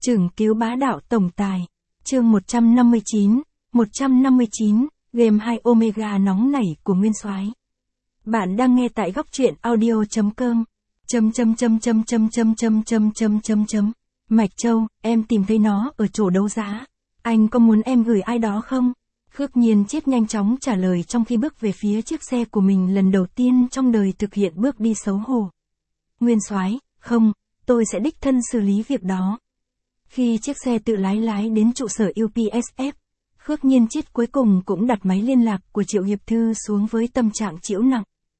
Chưởng cứu bá đạo tổng tài. Chương 159, game 2 Omega nóng nảy của Nguyên Soái. Bạn đang nghe tại góc truyện audio.com. Mạch Châu, em tìm thấy nó ở chỗ đấu giá. Anh có muốn em gửi ai đó không? Khước Nhiên Chiết nhanh chóng trả lời trong khi bước về phía chiếc xe của mình lần đầu tiên trong đời thực hiện bước đi xấu hổ. Nguyên Soái, không, tôi sẽ đích thân xử lý việc đó. Khi chiếc xe tự lái đến trụ sở UPSF, Khước Nhiên Chiết cuối cùng cũng đặt máy liên lạc của Triệu Hiệp Thư xuống với tâm trạng trĩu nặng.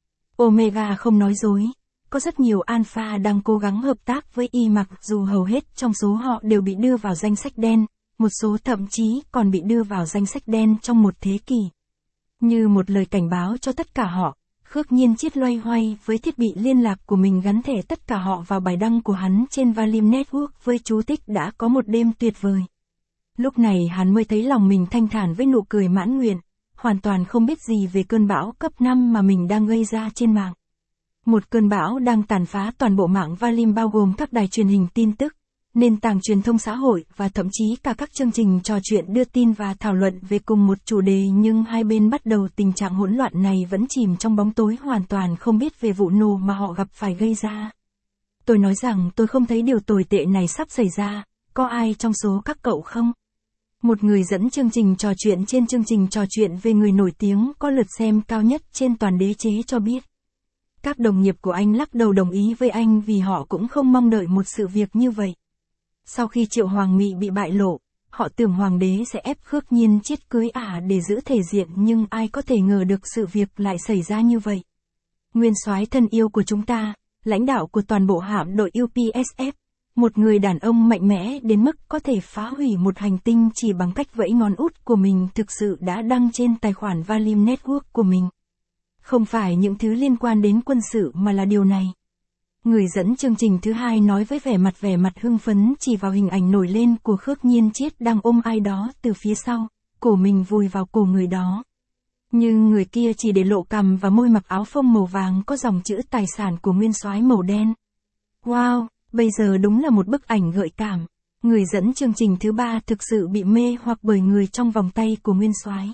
Omega không nói dối, có rất nhiều Alpha đang cố gắng hợp tác với Y mặc dù hầu hết trong số họ đều bị đưa vào danh sách đen, một số thậm chí còn bị đưa vào danh sách đen trong một thế kỷ. Như một lời cảnh báo cho tất cả họ, Khước Nhiên Chiết loay hoay với thiết bị liên lạc của mình gắn thẻ tất cả họ vào bài đăng của hắn trên Valium Network với chú thích đã có một đêm tuyệt vời. Lúc này hắn mới thấy lòng mình thanh thản với nụ cười mãn nguyện, hoàn toàn không biết gì về cơn bão cấp 5 mà mình đang gây ra trên mạng. Một cơn bão đang tàn phá toàn bộ mạng Valium bao gồm các đài truyền hình tin tức, nền tảng truyền thông xã hội và thậm chí cả các chương trình trò chuyện đưa tin và thảo luận về cùng một chủ đề, nhưng hai bên bắt đầu tình trạng hỗn loạn này vẫn chìm trong bóng tối hoàn toàn không biết về vụ nổ mà họ gặp phải gây ra. Tôi nói rằng tôi không thấy điều tồi tệ này sắp xảy ra, có ai trong số các cậu không? Một người dẫn chương trình trò chuyện trên chương trình trò chuyện về người nổi tiếng có lượt xem cao nhất trên toàn đế chế cho biết. Các đồng nghiệp của anh lắc đầu đồng ý với anh vì họ cũng không mong đợi một sự việc như vậy. Sau khi Triệu Hoàng Mị bị bại lộ, họ tưởng Hoàng đế sẽ ép Khước Nhiên Chiết cưới ả để giữ thể diện, nhưng ai có thể ngờ được sự việc lại xảy ra như vậy. Nguyên Soái thân yêu của chúng ta, lãnh đạo của toàn bộ hạm đội UPSF, một người đàn ông mạnh mẽ đến mức có thể phá hủy một hành tinh chỉ bằng cách vẫy ngón út của mình, thực sự đã đăng trên tài khoản Valium Network của mình. Không phải những thứ liên quan đến quân sự mà là điều này. Người dẫn chương trình thứ hai nói với vẻ mặt hưng phấn, chỉ vào hình ảnh nổi lên của Khước Nhiên Chiết đang ôm ai đó từ phía sau, cổ mình vùi vào cổ người đó. Nhưng người kia chỉ để lộ cằm và môi, mặc áo phông màu vàng có dòng chữ tài sản của Nguyên Soái màu đen. Wow, bây giờ đúng là một bức ảnh gợi cảm. Người dẫn chương trình thứ ba thực sự bị mê hoặc bởi người trong vòng tay của Nguyên Soái.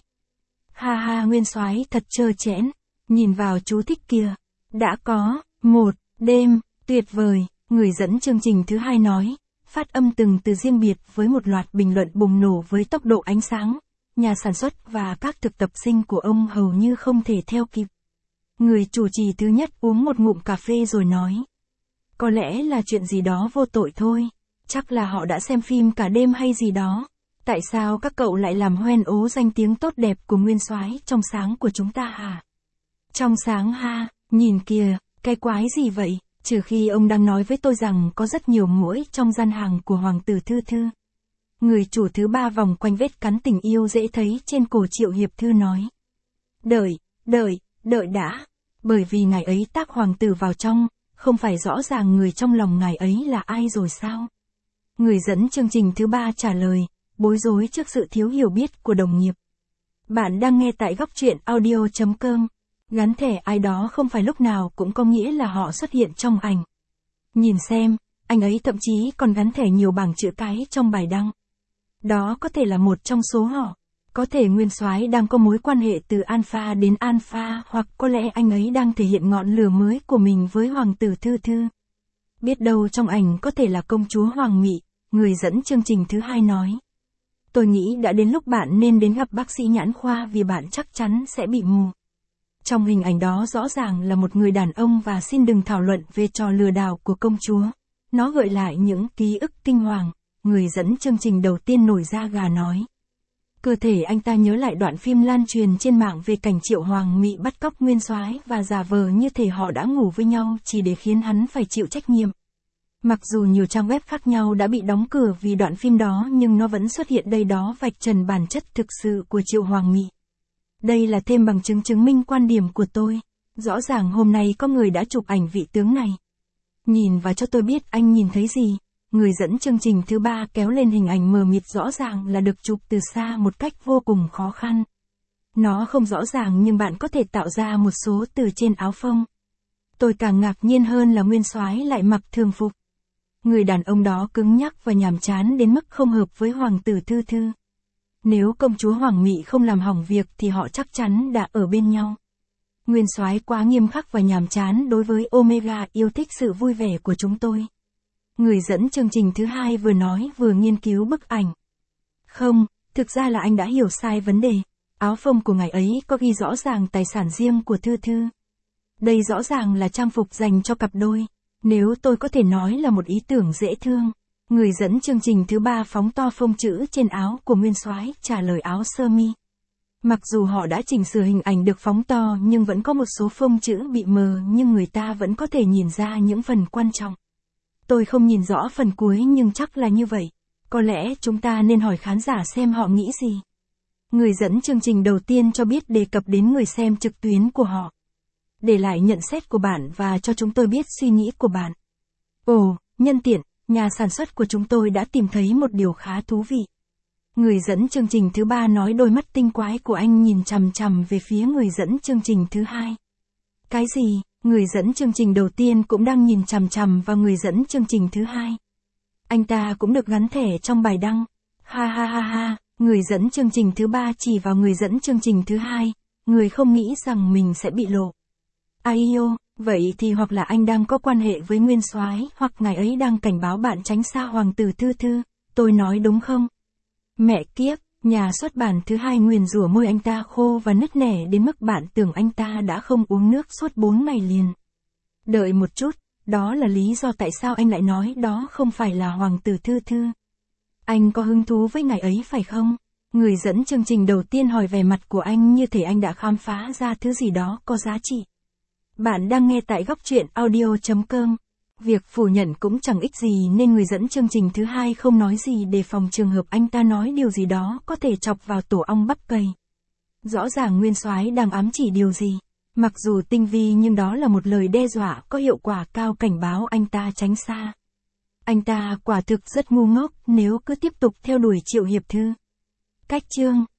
Ha ha, Nguyên Soái thật trơ trẽn. Nhìn vào chú thích kia. Đã có một đêm tuyệt vời, người dẫn chương trình thứ hai nói, phát âm từng từ riêng biệt với một loạt bình luận bùng nổ với tốc độ ánh sáng. Nhà sản xuất và các thực tập sinh của ông hầu như không thể theo kịp. Người chủ trì thứ nhất uống một ngụm cà phê rồi nói. Có lẽ là chuyện gì đó vô tội thôi. Chắc là họ đã xem phim cả đêm hay gì đó. Tại sao các cậu lại làm hoen ố danh tiếng tốt đẹp của Nguyên Soái trong sáng của chúng ta hả? Trong sáng ha, nhìn kìa, cái quái gì vậy? Trừ khi ông đang nói với tôi rằng có rất nhiều muỗi trong gian hàng của Hoàng tử Thư Thư. Người chủ thứ ba vòng quanh vết cắn tình yêu dễ thấy trên cổ Triệu Hiệp Thư nói. Đợi đã. Bởi vì ngài ấy tác hoàng tử vào trong, không phải rõ ràng người trong lòng ngài ấy là ai rồi sao? Người dẫn chương trình thứ ba trả lời, bối rối trước sự thiếu hiểu biết của đồng nghiệp. Bạn đang nghe tại góc truyện audio.com. Gắn thẻ ai đó không phải lúc nào cũng có nghĩa là họ xuất hiện trong ảnh. Nhìn xem, anh ấy thậm chí còn gắn thẻ nhiều bảng chữ cái trong bài đăng. Đó có thể là một trong số họ. Có thể Nguyên Soái đang có mối quan hệ từ Alpha đến Alpha, hoặc có lẽ anh ấy đang thể hiện ngọn lửa mới của mình với Hoàng tử Thư Thư. Biết đâu trong ảnh có thể là công chúa Hoàng Mị, người dẫn chương trình thứ hai nói. Tôi nghĩ đã đến lúc bạn nên đến gặp bác sĩ nhãn khoa vì bạn chắc chắn sẽ bị mù. Trong hình ảnh đó rõ ràng là một người đàn ông và xin đừng thảo luận về trò lừa đảo của công chúa. Nó gợi lại những ký ức kinh hoàng, người dẫn chương trình đầu tiên nổi da gà nói. Cơ thể anh ta nhớ lại đoạn phim lan truyền trên mạng về cảnh Triệu Hoàng Mị bắt cóc Nguyên Soái và giả vờ như thể họ đã ngủ với nhau chỉ để khiến hắn phải chịu trách nhiệm. Mặc dù nhiều trang web khác nhau đã bị đóng cửa vì đoạn phim đó, nhưng nó vẫn xuất hiện đây đó, vạch trần bản chất thực sự của Triệu Hoàng Mị. Đây là thêm bằng chứng chứng minh quan điểm của tôi. Rõ ràng hôm nay có người đã chụp ảnh vị tướng này. Nhìn và cho tôi biết anh nhìn thấy gì. Người dẫn chương trình thứ ba kéo lên hình ảnh mờ mịt, rõ ràng là được chụp từ xa một cách vô cùng khó khăn. Nó không rõ ràng nhưng bạn có thể tạo ra một số từ trên áo phông. Tôi càng ngạc nhiên hơn là Nguyên Soái lại mặc thường phục. Người đàn ông đó cứng nhắc và nhàm chán đến mức không hợp với hoàng tử Thư Thư. Nếu công chúa Hoàng Mị không làm hỏng việc thì họ chắc chắn đã ở bên nhau. Nguyên soái quá nghiêm khắc và nhàm chán đối với Omega yêu thích sự vui vẻ của chúng tôi. Người dẫn chương trình thứ hai vừa nói vừa nghiên cứu bức ảnh. Không, thực ra là anh đã hiểu sai vấn đề. Áo phông của ngài ấy có ghi rõ ràng tài sản riêng của Thư Thư. Đây rõ ràng là trang phục dành cho cặp đôi. Nếu tôi có thể nói là một ý tưởng dễ thương. Người dẫn chương trình thứ ba phóng to phông chữ trên áo của nguyên soái trả lời áo sơ mi. Mặc dù họ đã chỉnh sửa hình ảnh được phóng to nhưng vẫn có một số phông chữ bị mờ nhưng người ta vẫn có thể nhìn ra những phần quan trọng. Tôi không nhìn rõ phần cuối nhưng chắc là như vậy. Có lẽ chúng ta nên hỏi khán giả xem họ nghĩ gì. Người dẫn chương trình đầu tiên cho biết đề cập đến người xem trực tuyến của họ. Để lại nhận xét của bạn và cho chúng tôi biết suy nghĩ của bạn. Ồ, nhân tiện, nhà sản xuất của chúng tôi đã tìm thấy một điều khá thú vị. Người dẫn chương trình thứ ba nói đôi mắt tinh quái của anh nhìn chằm chằm về phía người dẫn chương trình thứ hai. Cái gì? Người dẫn chương trình đầu tiên cũng đang nhìn chằm chằm vào người dẫn chương trình thứ hai. Anh ta cũng được gắn thẻ trong bài đăng. Ha ha ha ha, người dẫn chương trình thứ ba chỉ vào người dẫn chương trình thứ hai, người không nghĩ rằng mình sẽ bị lộ. Aiyo, vậy thì hoặc là anh đang có quan hệ với nguyên soái, hoặc ngài ấy đang cảnh báo bạn tránh xa hoàng tử Thư Thư, tôi nói đúng không? Mẹ kiếp, nhà xuất bản thứ hai nguyền rủa môi anh ta khô và nứt nẻ đến mức bạn tưởng anh ta đã không uống nước suốt 4 ngày liền. Đợi một chút, đó là lý do tại sao anh lại nói đó không phải là hoàng tử Thư Thư. Anh có hứng thú với ngài ấy phải không? Người dẫn chương trình đầu tiên hỏi vẻ mặt của anh như thể anh đã khám phá ra thứ gì đó có giá trị. Bạn đang nghe tại góc truyện audio.com. Việc phủ nhận cũng chẳng ích gì nên người dẫn chương trình thứ hai không nói gì để phòng trường hợp anh ta nói điều gì đó có thể chọc vào tổ ong bắp cày. Rõ ràng nguyên soái đang ám chỉ điều gì. Mặc dù tinh vi nhưng đó là một lời đe dọa có hiệu quả cao cảnh báo anh ta tránh xa. Anh ta quả thực rất ngu ngốc nếu cứ tiếp tục theo đuổi Triệu Hiệp Thư. Cách chương